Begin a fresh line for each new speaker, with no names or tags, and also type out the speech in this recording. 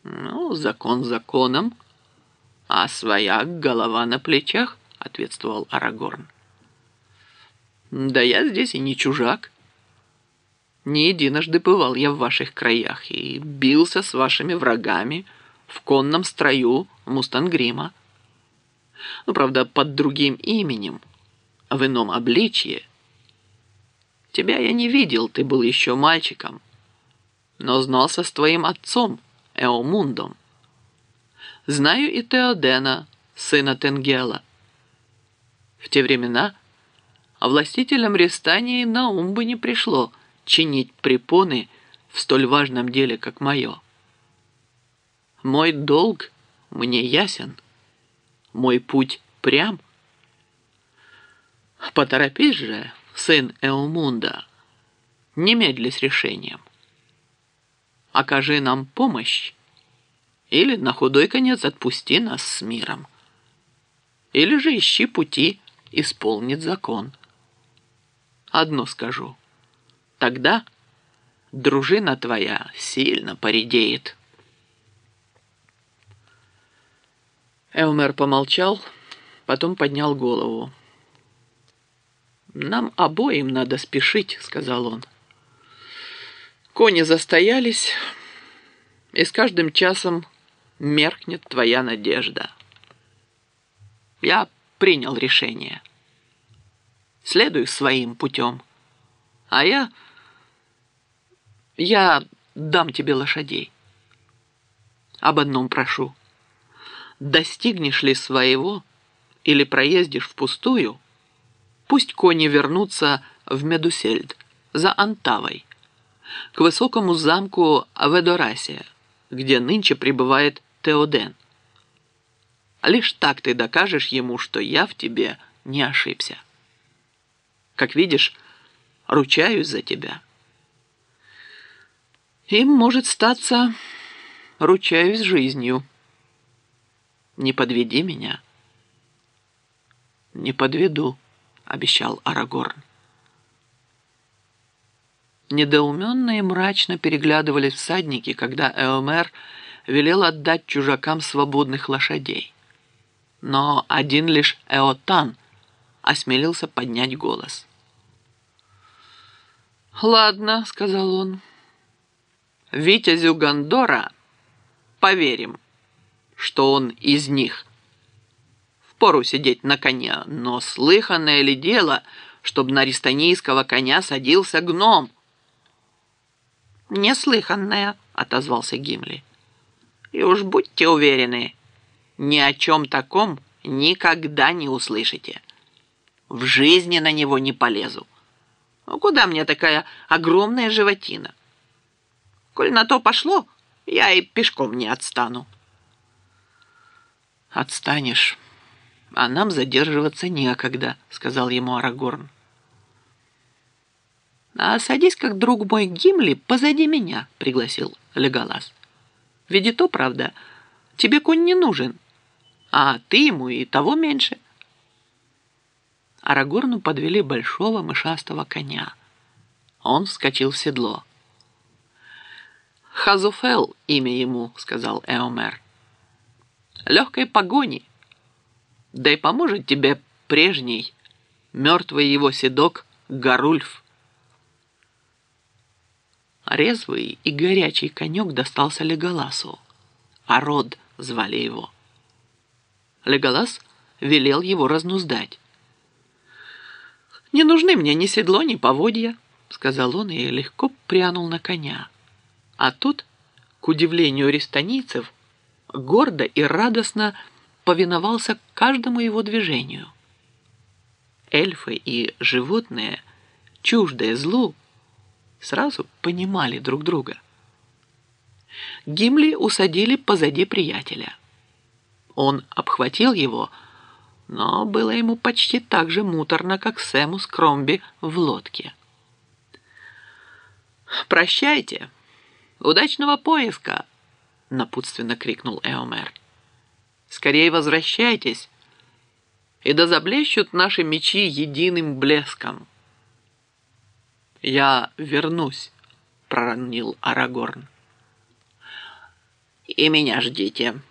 Ну, закон законом, а своя голова на плечах, ответствовал Арагорн. Да я здесь и не чужак. Не единожды бывал я в ваших краях и бился с вашими врагами в конном строю Мустангрима. Ну, правда, под другим именем, в ином обличье. Тебя я не видел, ты был еще мальчиком, но знался с твоим отцом, Эомундом. Знаю и Теодена, сына Тенгела. В те времена властителям Рестании на ум бы не пришло чинить препоны в столь важном деле, как мое. Мой долг мне ясен, мой путь прям. Поторопись же, сын Эомунда, немедли с решением. Окажи нам помощь, или на худой конец отпусти нас с миром, или же ищи пути исполнить закон. Одно скажу, тогда дружина твоя сильно поредеет. Эомер помолчал, потом поднял голову. «Нам обоим надо спешить», — сказал он. «Кони застоялись, и с каждым часом меркнет твоя надежда. Я принял решение. Следуй своим путем, а я дам тебе лошадей. Об одном прошу. Достигнешь ли своего или проездишь впустую, пусть кони вернутся в Медусельд за Антавой, к высокому замку Ведорасия, где нынче пребывает Теоден. Лишь так ты докажешь ему, что я в тебе не ошибся. Как видишь, ручаюсь за тебя. Им может статься, ручаюсь жизнью. Не подведи меня». «Не подведу», — обещал Арагорн. Недоуменно и мрачно переглядывались всадники, когда Эомер велел отдать чужакам свободных лошадей. Но один лишь Эотан осмелился поднять голос. «Ладно», — сказал он, — «витязю Гондора поверим, что он из них. Впору сидеть на коне, но слыханное ли дело, чтобы на рестанийского коня садился гном?» «Неслыханное», — отозвался Гимли. «И уж будьте уверены, ни о чем таком никогда не услышите. В жизни на него не полезу. Ну, куда мне такая огромная животина? Коль на то пошло, я и пешком не отстану». «Отстанешь, а нам задерживаться некогда», — сказал ему Арагорн. «А садись, как друг мой Гимли, позади меня», — пригласил Леголас. «Ведь и то правда, тебе конь не нужен, а ты ему и того меньше». Арагорну подвели большого мышастого коня. Он вскочил в седло. «Хазуфел имя ему», — сказал Эомер. «Легкой погони. Да и поможет тебе прежний, мертвый его седок Гарульф». Резвый и горячий конек достался Леголасу. Арод звали его. Леголас велел его разнуздать. «Не нужны мне ни седло, ни поводья», — сказал он и легко прянул на коня. А тот, к удивлению рестанийцев, гордо и радостно повиновался каждому его движению. Эльфы и животные, чуждые злу, сразу понимали друг друга. Гимли усадили позади приятеля. Он обхватил его, но было ему почти так же муторно, как Сэму с Кромби в лодке. «Прощайте! Удачного поиска!» — напутственно крикнул Эомер. «Скорее возвращайтесь, и да заблещут наши мечи единым блеском». «Я вернусь», — проронил Арагорн. И меня ждите.